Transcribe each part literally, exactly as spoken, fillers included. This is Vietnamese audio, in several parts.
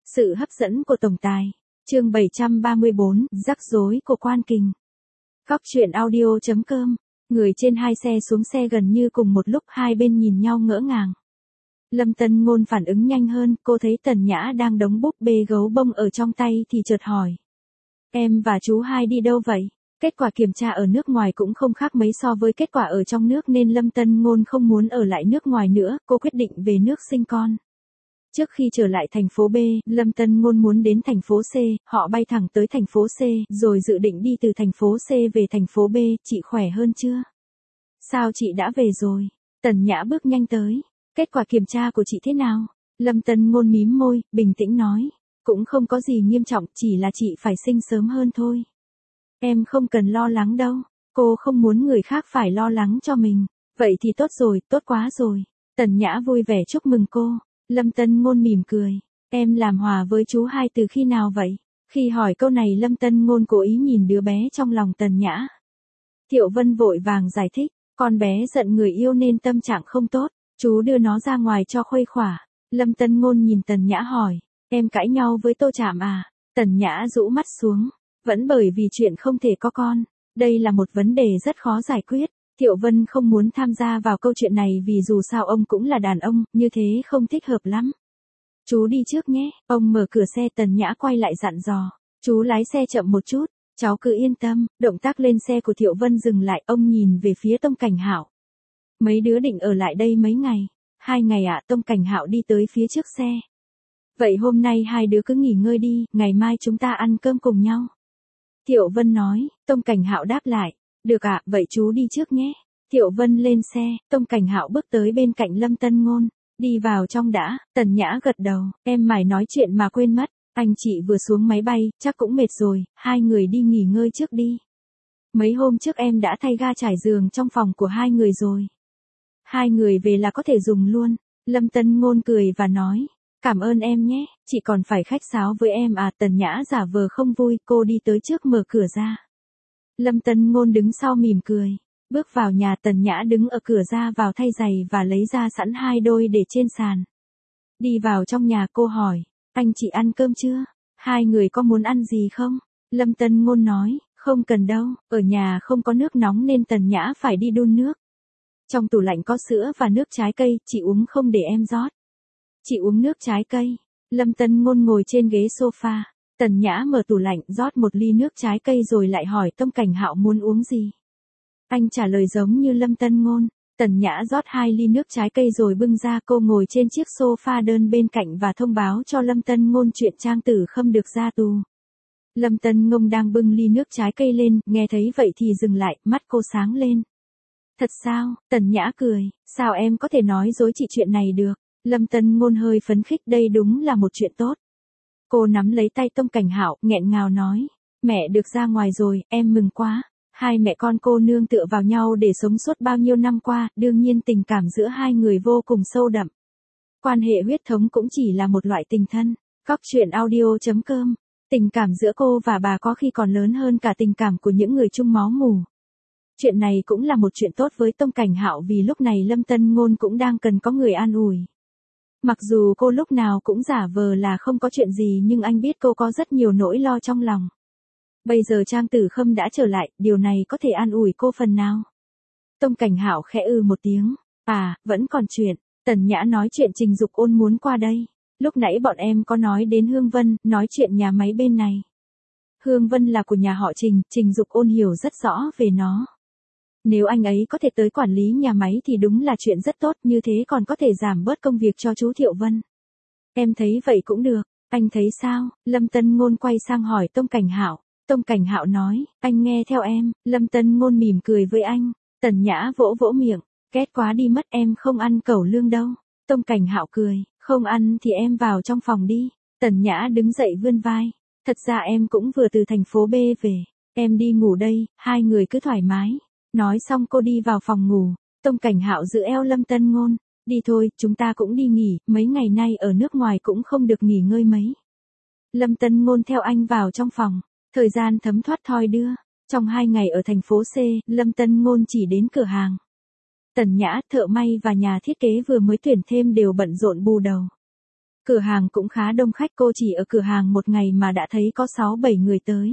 Sự hấp dẫn của tổng tài. Chương bảy trăm ba mươi bốn, rắc rối của quan kình. Góc truyện audio chấm com. Người trên hai xe xuống xe gần như cùng một lúc, hai bên nhìn nhau ngỡ ngàng. Lâm Tân Ngôn phản ứng nhanh hơn, cô thấy Tần Nhã đang đóng búp bê gấu bông ở trong tay thì chợt hỏi. Em và chú hai đi đâu vậy? Kết quả kiểm tra ở nước ngoài cũng không khác mấy so với kết quả ở trong nước nên Lâm Tân Ngôn không muốn ở lại nước ngoài nữa, cô quyết định về nước sinh con. Trước khi trở lại thành phố B, Lâm Tân Ngôn muốn đến thành phố C, họ bay thẳng tới thành phố C, rồi dự định đi từ thành phố C về thành phố B, chị khỏe hơn chưa? Sao chị đã về rồi? Tần Nhã bước nhanh tới. Kết quả kiểm tra của chị thế nào? Lâm Tân Ngôn mím môi, bình tĩnh nói. Cũng không có gì nghiêm trọng, chỉ là chị phải sinh sớm hơn thôi. Em không cần lo lắng đâu, cô không muốn người khác phải lo lắng cho mình. Vậy thì tốt rồi, tốt quá rồi. Tần Nhã vui vẻ chúc mừng cô. Lâm Tân Ngôn mỉm cười. Em làm hòa với chú hai từ khi nào vậy? Khi hỏi câu này Lâm Tân Ngôn cố ý nhìn đứa bé trong lòng Tần Nhã. Thiệu Vân vội vàng giải thích. Con bé giận người yêu nên tâm trạng không tốt. Chú đưa nó ra ngoài cho khuây khỏa. Lâm Tân Ngôn nhìn Tần Nhã hỏi. Em cãi nhau với Tô Trạm à? Tần Nhã rũ mắt xuống. Vẫn bởi vì chuyện không thể có con. Đây là một vấn đề rất khó giải quyết. Thiệu Vân không muốn tham gia vào câu chuyện này vì dù sao ông cũng là đàn ông, như thế không thích hợp lắm. Chú đi trước nhé, ông mở cửa xe. Tần Nhã quay lại dặn dò. Chú lái xe chậm một chút, cháu cứ yên tâm. Động tác lên xe của Thiệu Vân dừng lại, ông nhìn về phía Tông Cảnh Hạo. Mấy đứa định ở lại đây mấy ngày? Hai ngày ạ. Tông Cảnh Hạo đi tới phía trước xe. Vậy hôm nay hai đứa cứ nghỉ ngơi đi, ngày mai chúng ta ăn cơm cùng nhau. Thiệu Vân nói. Tông Cảnh Hạo đáp lại. Được ạ, vậy chú đi trước nhé. Thiệu Vân lên xe, Tông Cảnh Hạo bước tới bên cạnh Lâm Tân Ngôn. Đi vào trong đã. Tần Nhã gật đầu. Em mải nói chuyện mà quên mất. Anh chị vừa xuống máy bay, chắc cũng mệt rồi, hai người đi nghỉ ngơi trước đi. Mấy hôm trước em đã thay ga trải giường trong phòng của hai người rồi. Hai người về là có thể dùng luôn. Lâm Tân Ngôn cười và nói. Cảm ơn em nhé, chị còn phải khách sáo với em à? Tần Nhã giả vờ không vui, cô đi tới trước mở cửa ra. Lâm Tân Ngôn đứng sau mỉm cười. Bước vào nhà. Tần Nhã đứng ở cửa ra vào thay giày và lấy ra sẵn hai đôi để trên sàn. Đi vào trong nhà cô hỏi. Anh chị ăn cơm chưa? Hai người có muốn ăn gì không? Lâm Tân Ngôn nói. Không cần đâu, ở nhà không có nước nóng nên Tần Nhã phải đi đun nước. Trong tủ lạnh có sữa và nước trái cây, chị uống không để em rót. Chị uống nước trái cây. Lâm Tân Ngôn ngồi trên ghế sofa. Tần Nhã mở tủ lạnh rót một ly nước trái cây rồi lại hỏi Tông Cảnh Hạo muốn uống gì. Anh trả lời giống như Lâm Tân Ngôn. Tần Nhã rót hai ly nước trái cây rồi bưng ra. Cô ngồi trên chiếc sofa đơn bên cạnh và thông báo cho Lâm Tân Ngôn chuyện Trang Tử Khâm được ra tù. Lâm Tân Ngôn đang bưng ly nước trái cây lên, nghe thấy vậy thì dừng lại, mắt cô sáng lên. Thật sao? Tần Nhã cười. Sao em có thể nói dối chị chuyện này được? Lâm Tân Ngôn hơi phấn khích, đây đúng là một chuyện tốt. Cô nắm lấy tay Tông Cảnh Hạo, nghẹn ngào nói. Mẹ được ra ngoài rồi, em mừng quá. Hai mẹ con cô nương tựa vào nhau để sống suốt bao nhiêu năm qua, đương nhiên tình cảm giữa hai người vô cùng sâu đậm. Quan hệ huyết thống cũng chỉ là một loại tình thân. Góc truyện audio chấm com. Tình cảm giữa cô và bà có khi còn lớn hơn cả tình cảm của những người chung máu mủ. Chuyện này cũng là một chuyện tốt với Tông Cảnh Hạo vì lúc này Lâm Tân Ngôn cũng đang cần có người an ủi. Mặc dù cô lúc nào cũng giả vờ là không có chuyện gì nhưng anh biết cô có rất nhiều nỗi lo trong lòng. Bây giờ Trang Tử Khâm đã trở lại, điều này có thể an ủi cô phần nào. Tông Cảnh Hạo khẽ ư một tiếng. À, vẫn còn chuyện. Tần Nhã nói chuyện Trình Dục Ôn muốn qua đây. Lúc nãy bọn em có nói đến Hương Vân, nói chuyện nhà máy bên này. Hương Vân là của nhà họ Trình, Trình Dục Ôn hiểu rất rõ về nó. Nếu anh ấy có thể tới quản lý nhà máy thì đúng là chuyện rất tốt, như thế còn có thể giảm bớt công việc cho chú Thiệu Vân. Em thấy vậy cũng được, anh thấy sao? Lâm Tân Ngôn quay sang hỏi Tông Cảnh Hạo. Tông Cảnh Hạo nói, anh nghe theo em. Lâm Tân Ngôn mỉm cười với anh. Tần Nhã vỗ vỗ miệng, ghét quá đi mất, em không ăn cẩu lương đâu. Tông Cảnh Hạo cười, không ăn thì em vào trong phòng đi. Tần Nhã đứng dậy vươn vai. Thật ra em cũng vừa từ thành phố B về, em đi ngủ đây, hai người cứ thoải mái. Nói xong cô đi vào phòng ngủ. Tông Cảnh Hạo giữ eo Lâm Tân Ngôn. Đi thôi, chúng ta cũng đi nghỉ, mấy ngày nay ở nước ngoài cũng không được nghỉ ngơi mấy. Lâm Tân Ngôn theo anh vào trong phòng. Thời gian thấm thoát thoi đưa. Trong hai ngày ở thành phố C, Lâm Tân Ngôn chỉ đến cửa hàng. Tần Nhã, thợ may và nhà thiết kế vừa mới tuyển thêm đều bận rộn bù đầu. Cửa hàng cũng khá đông khách, cô chỉ ở cửa hàng một ngày mà đã thấy có sáu bảy người tới.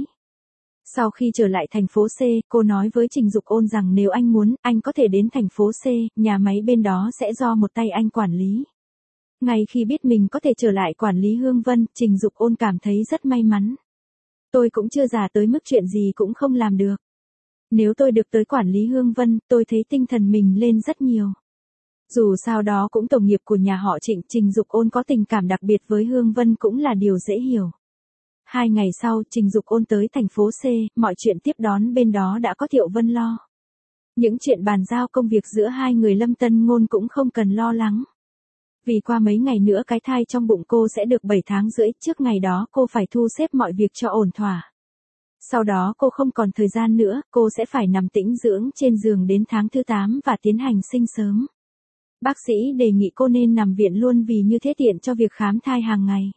Sau khi trở lại thành phố C, cô nói với Trình Dục Ôn rằng nếu anh muốn, anh có thể đến thành phố C, nhà máy bên đó sẽ do một tay anh quản lý. Ngay khi biết mình có thể trở lại quản lý Hương Vân, Trình Dục Ôn cảm thấy rất may mắn. Tôi cũng chưa già tới mức chuyện gì cũng không làm được. Nếu tôi được tới quản lý Hương Vân, tôi thấy tinh thần mình lên rất nhiều. Dù sao đó cũng tổng nghiệp của nhà họ Trịnh, Trình Dục Ôn có tình cảm đặc biệt với Hương Vân cũng là điều dễ hiểu. Hai ngày sau, Trình Dục Ôn tới thành phố C, mọi chuyện tiếp đón bên đó đã có Thiệu Vân lo. Những chuyện bàn giao công việc giữa hai người Lâm Tân Ngôn cũng không cần lo lắng. Vì qua mấy ngày nữa cái thai trong bụng cô sẽ được bảy tháng rưỡi, trước ngày đó cô phải thu xếp mọi việc cho ổn thỏa. Sau đó cô không còn thời gian nữa, cô sẽ phải nằm tĩnh dưỡng trên giường đến tháng thứ tám và tiến hành sinh sớm. Bác sĩ đề nghị cô nên nằm viện luôn vì như thế tiện cho việc khám thai hàng ngày.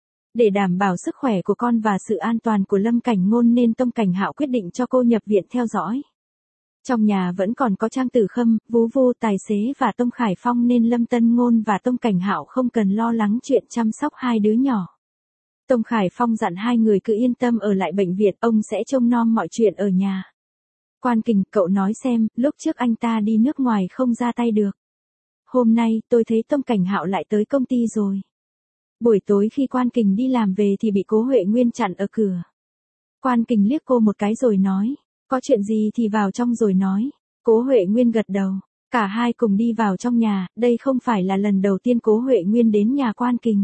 Để đảm bảo sức khỏe của con và sự an toàn của Lâm Cảnh Ngôn nên Tông Cảnh Hạo quyết định cho cô nhập viện theo dõi. Trong nhà vẫn còn có Trang Tử Khâm, Vú Vô, tài xế và Tông Khải Phong nên Lâm Tân Ngôn và Tông Cảnh Hạo không cần lo lắng chuyện chăm sóc hai đứa nhỏ. Tông Khải Phong dặn hai người cứ yên tâm ở lại bệnh viện, ông sẽ trông nom mọi chuyện ở nhà. Quan Kình, cậu nói xem, lúc trước anh ta đi nước ngoài không ra tay được. Hôm nay, tôi thấy Tông Cảnh Hạo lại tới công ty rồi. Buổi tối khi Quan Kình đi làm về thì bị Cố Huệ Nguyên chặn ở cửa. Quan Kình liếc cô một cái rồi nói, có chuyện gì thì vào trong rồi nói. Cố Huệ Nguyên gật đầu. Cả hai cùng đi vào trong nhà, đây không phải là lần đầu tiên Cố Huệ Nguyên đến nhà Quan Kình.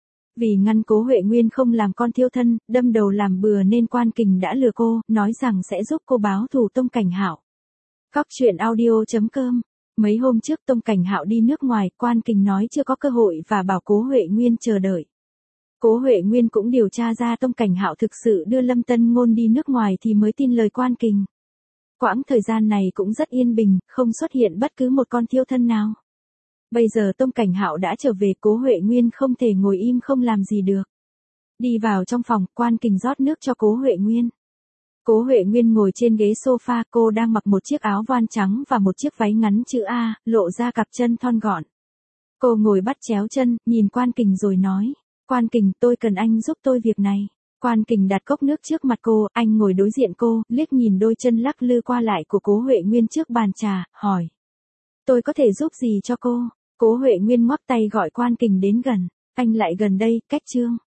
Vì ngăn Cố Huệ Nguyên không làm con thiêu thân, đâm đầu làm bừa nên Quan Kình đã lừa cô, nói rằng sẽ giúp cô báo thù Tông Cảnh Hạo. Cóc truyện audio chấm com. Mấy hôm trước Tông Cảnh Hạo đi nước ngoài, Quan Kình nói chưa có cơ hội và bảo Cố Huệ Nguyên chờ đợi. Cố Huệ Nguyên cũng điều tra ra Tông Cảnh Hạo thực sự đưa Lâm Tân Ngôn đi nước ngoài thì mới tin lời Quan Kình. Quãng thời gian này cũng rất yên bình, không xuất hiện bất cứ một con thiêu thân nào. Bây giờ Tông Cảnh Hạo đã trở về, Cố Huệ Nguyên không thể ngồi im không làm gì được. Đi vào trong phòng, Quan Kình rót nước cho Cố Huệ Nguyên. Cố Huệ Nguyên ngồi trên ghế sofa, cô đang mặc một chiếc áo voan trắng và một chiếc váy ngắn chữ A, lộ ra cặp chân thon gọn. Cô ngồi bắt chéo chân, nhìn Quan Kình rồi nói, Quan Kình, tôi cần anh giúp tôi việc này. Quan Kình đặt cốc nước trước mặt cô, anh ngồi đối diện cô, liếc nhìn đôi chân lắc lư qua lại của Cố Huệ Nguyên trước bàn trà, hỏi. Tôi có thể giúp gì cho cô? Cố Huệ Nguyên ngoắc tay gọi Quan Kình đến gần, anh lại gần đây, cách chương.